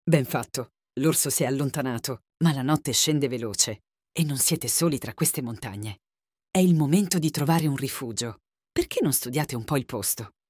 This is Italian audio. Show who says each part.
Speaker 1: Ben fatto. L'orso si è allontanato, ma la notte scende veloce e non siete soli tra queste montagne. È il momento di trovare un rifugio. Perché non studiate un po' il posto?